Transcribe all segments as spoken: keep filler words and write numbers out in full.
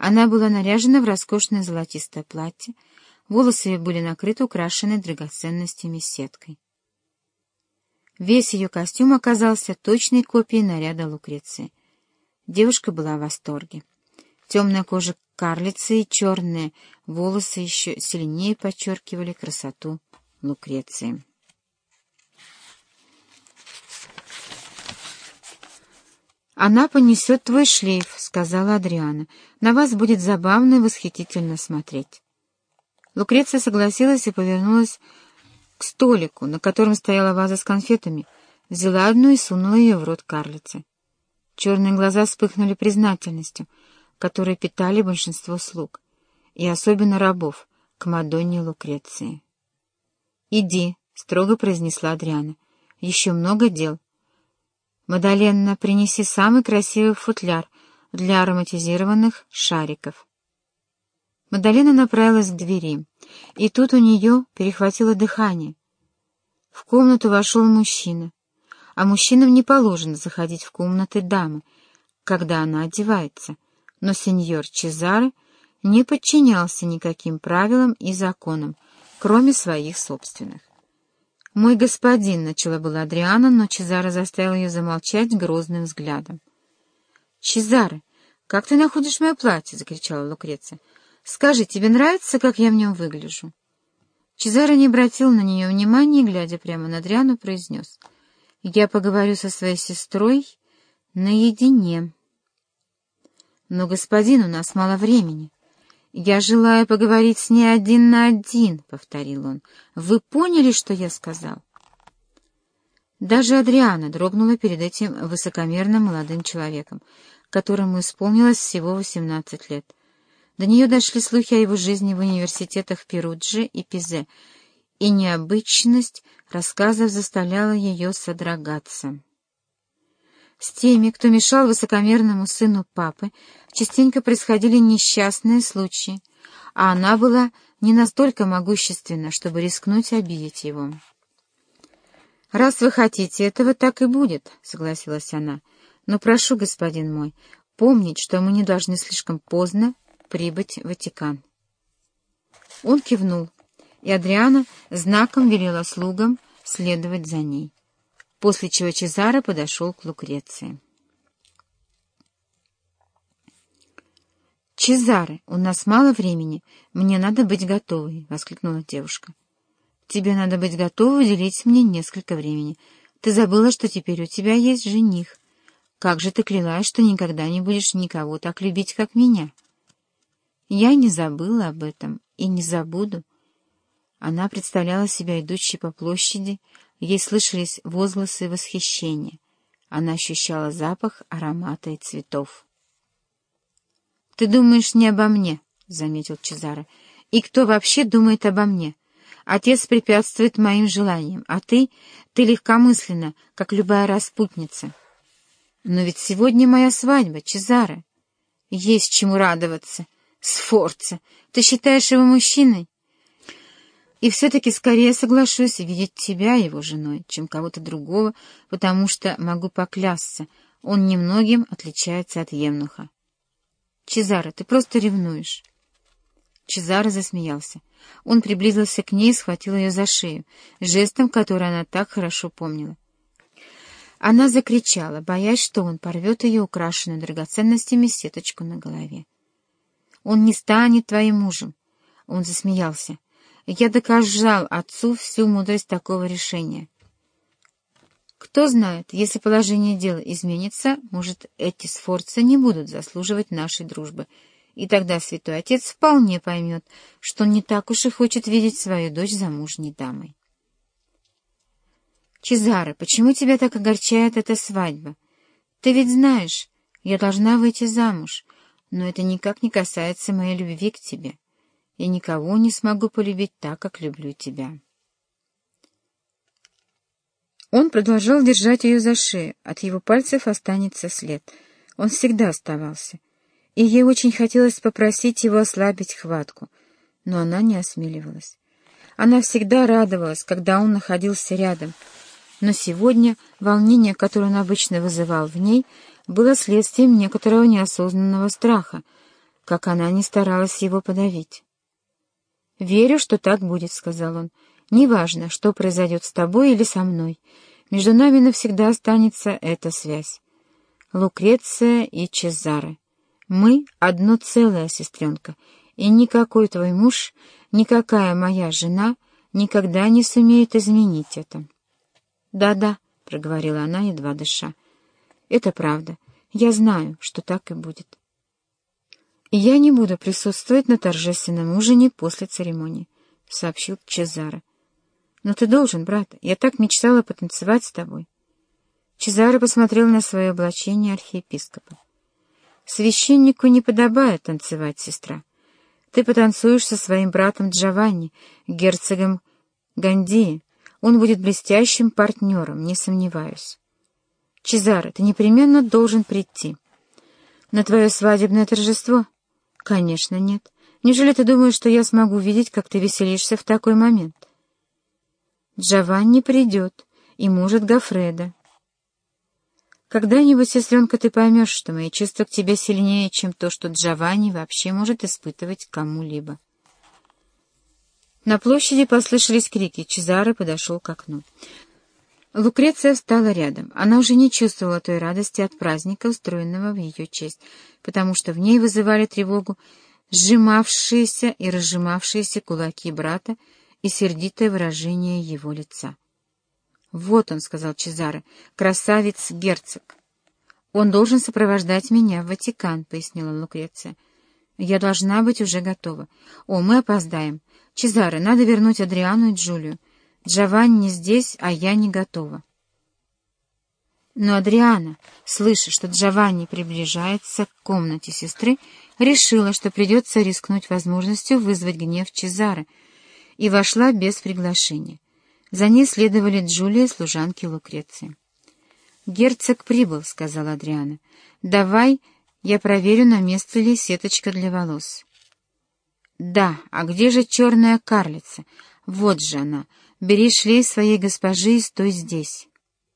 Она была наряжена в роскошное золотистое платье, волосы ее были накрыты украшенной драгоценностями сеткой. Весь ее костюм оказался точной копией наряда Лукреции. Девушка была в восторге. Темная кожа карлицы и черные волосы еще сильнее подчеркивали красоту Лукреции. «Она понесет твой шлейф», — сказала Адриана. «На вас будет забавно и восхитительно смотреть». Лукреция согласилась и повернулась к столику, на котором стояла ваза с конфетами, взяла одну и сунула ее в рот карлицы. Черные глаза вспыхнули признательностью, которой питали большинство слуг, и особенно рабов, к Мадонне Лукреции. «Иди», — строго произнесла Адриана, — «еще много дел. Мадоленна, принеси самый красивый футляр для ароматизированных шариков». Мадалена направилась к двери, и тут у нее перехватило дыхание. В комнату вошел мужчина, а мужчинам не положено заходить в комнаты дамы, когда она одевается, но сеньор Чезаре не подчинялся никаким правилам и законам, кроме своих собственных. «Мой господин», — начала была Адриана, но Чезаре заставил ее замолчать грозным взглядом. «Чезаре, как ты находишь мое платье?» — закричала Лукреция. «Скажи, тебе нравится, как я в нем выгляжу?» Чезаре не обратил на нее внимания и, глядя прямо на Адриану, произнес: «Я поговорю со своей сестрой наедине». «Но, господин, у нас мало времени. Я желаю поговорить с ней один на один», — повторил он. «Вы поняли, что я сказал?» Даже Адриана дрогнула перед этим высокомерным молодым человеком, которому исполнилось всего восемнадцать лет. До нее дошли слухи о его жизни в университетах Перуджи и Пизе, и необычность рассказов заставляла ее содрогаться. С теми, кто мешал высокомерному сыну папы, частенько происходили несчастные случаи, а она была не настолько могущественна, чтобы рискнуть обидеть его. «Раз вы хотите этого, так и будет», — согласилась она. «Но прошу, господин мой, помнить, что мы не должны слишком поздно прибыть в Ватикан». Он кивнул, и Адриана знаком велела слугам следовать за ней, после чего Чезаре подошел к Лукреции. «Чезаре, у нас мало времени, мне надо быть готовой», — воскликнула девушка. «Тебе надо быть готовой уделить мне несколько времени. Ты забыла, что теперь у тебя есть жених. Как же ты клялась, что никогда не будешь никого так любить, как меня?» «Я не забыла об этом и не забуду». Она представляла себя идущей по площади, ей слышались возгласы восхищения. Она ощущала запах аромата и цветов. «Ты думаешь не обо мне», — заметил Чезаре. «И кто вообще думает обо мне? Отец препятствует моим желаниям, а ты, ты легкомысленна, как любая распутница. Но ведь сегодня моя свадьба, Чезаре. Есть чему радоваться. Сфорца, ты считаешь его мужчиной? И все-таки скорее соглашусь видеть тебя его женой, чем кого-то другого, потому что, могу поклясться, он немногим отличается от евнуха. Чезаре, ты просто ревнуешь». Чезаре засмеялся. Он приблизился к ней и схватил ее за шею, жестом, который она так хорошо помнила. Она закричала, боясь, что он порвет ее украшенную драгоценностями сеточку на голове. «Он не станет твоим мужем!» Он засмеялся. «Я доказал отцу всю мудрость такого решения. Кто знает, если положение дела изменится, может, эти сфорцы не будут заслуживать нашей дружбы, и тогда святой отец вполне поймет, что он не так уж и хочет видеть свою дочь замужней дамой». «Чезаре, почему тебя так огорчает эта свадьба? Ты ведь знаешь, я должна выйти замуж, но это никак не касается моей любви к тебе. Я никого не смогу полюбить так, как люблю тебя». Он продолжал держать ее за шею, от его пальцев останется след. Он всегда оставался, и ей очень хотелось попросить его ослабить хватку, но она не осмеливалась. Она всегда радовалась, когда он находился рядом, но сегодня волнение, которое он обычно вызывал в ней, было следствием некоторого неосознанного страха, как она не старалась его подавить. «Верю, что так будет», — сказал он. «Неважно, что произойдет с тобой или со мной. Между нами навсегда останется эта связь. Лукреция и Чезаре. Мы — одно целое, сестренка, и никакой твой муж, никакая моя жена никогда не сумеет изменить это». «Да-да», — проговорила она, едва дыша. «Это правда. Я знаю, что так и будет. И я не буду присутствовать на торжественном ужине после церемонии», — сообщил Чезаре. «Но ты должен, брат. Я так мечтала потанцевать с тобой». Чезаре посмотрел на свое облачение архиепископа. «Священнику не подобает танцевать, сестра. Ты потанцуешь со своим братом Джованни, герцогом Гандии. Он будет блестящим партнером, не сомневаюсь. Чезаре, ты непременно должен прийти. На твое свадебное торжество? Конечно, нет. Неужели ты думаешь, что я смогу видеть, как ты веселишься в такой момент? Джованни придет, и, может, Гоффредо. Когда-нибудь, сестренка, ты поймешь, что мои чувства к тебе сильнее, чем то, что Джованни вообще может испытывать к кому-либо». На площади послышались крики. Чезаре подошел к окну. Лукреция встала рядом. Она уже не чувствовала той радости от праздника, устроенного в ее честь, потому что в ней вызывали тревогу сжимавшиеся и разжимавшиеся кулаки брата и сердитое выражение его лица. «Вот он», — сказал Чезаре, — «красавец-герцог». «Он должен сопровождать меня в Ватикан», — пояснила Лукреция. «Я должна быть уже готова. О, мы опоздаем. Чезаре, надо вернуть Адриану и Джулию. Джованни здесь, а я не готова». Но Адриана, слыша, что Джованни приближается к комнате сестры, решила, что придется рискнуть возможностью вызвать гнев Чезаре, и вошла без приглашения. За ней следовали Джулия и служанки Лукреции. «Герцог прибыл», — сказала Адриана. «Давай я проверю, на месте ли сеточка для волос». «Да, а где же черная карлица? Вот же она. Бери шлейф своей госпожи и стой здесь».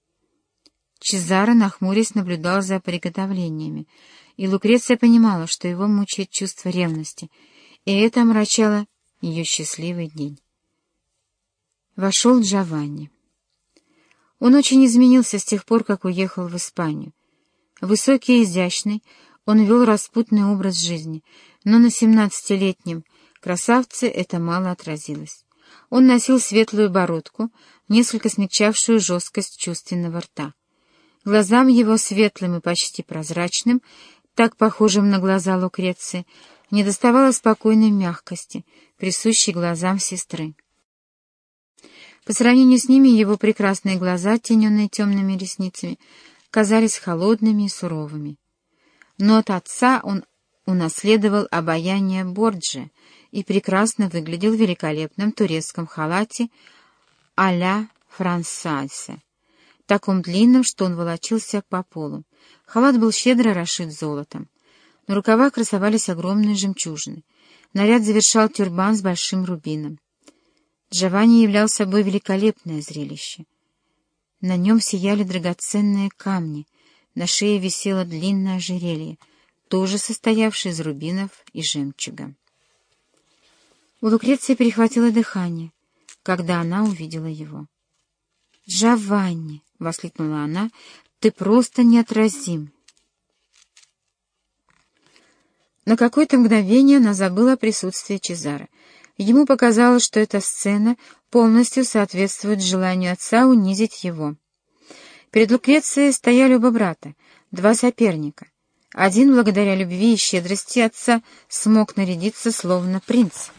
Чезаре, нахмурясь, наблюдал за приготовлениями, и Лукреция понимала, что его мучает чувство ревности, и это омрачало ее счастливый день. Вошел Джованни. Он очень изменился с тех пор, как уехал в Испанию. Высокий и изящный, он вел распутный образ жизни, но на семнадцатилетнем красавце это мало отразилось. Он носил светлую бородку, несколько смягчавшую жесткость чувственного рта. Глазам его, светлым и почти прозрачным, так похожим на глаза Лукреции, недоставало спокойной мягкости, присущей глазам сестры. По сравнению с ними его прекрасные глаза, оттененные темными ресницами, казались холодными и суровыми. Но от отца он унаследовал обаяние Борджиа и прекрасно выглядел в великолепном турецком халате а-ля франсасе, таком длинном, что он волочился по полу. Халат был щедро расшит золотом. На рукавах красовались огромные жемчужины. Наряд завершал тюрбан с большим рубином. Джованни являл собой великолепное зрелище. На нем сияли драгоценные камни, на шее висело длинное ожерелье, тоже состоявшее из рубинов и жемчуга. У Лукреции перехватило дыхание, когда она увидела его. «Джованни!» — воскликнула она. «Ты просто неотразим!» На какое-то мгновение она забыла о присутствии Чезаре. Ему показалось, что эта сцена полностью соответствует желанию отца унизить его. Перед Лукрецией стояли оба брата, два соперника. Один, благодаря любви и щедрости отца, смог нарядиться словно принц,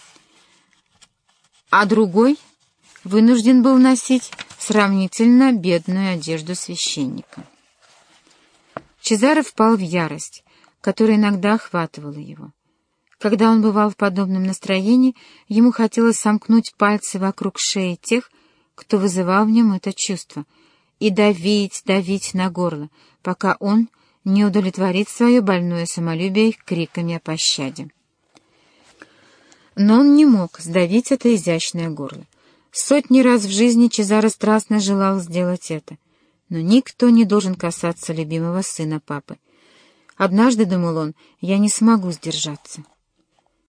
а другой вынужден был носить сравнительно бедную одежду священника. Чезаре впал в ярость, которая иногда охватывала его. Когда он бывал в подобном настроении, ему хотелось сомкнуть пальцы вокруг шеи тех, кто вызывал в нем это чувство, и давить, давить на горло, пока он не удовлетворит свое больное самолюбие криками о пощаде. Но он не мог сдавить это изящное горло. Сотни раз в жизни Чезаре страстно желал сделать это, но никто не должен касаться любимого сына папы. Однажды, думал он, я не смогу сдержаться.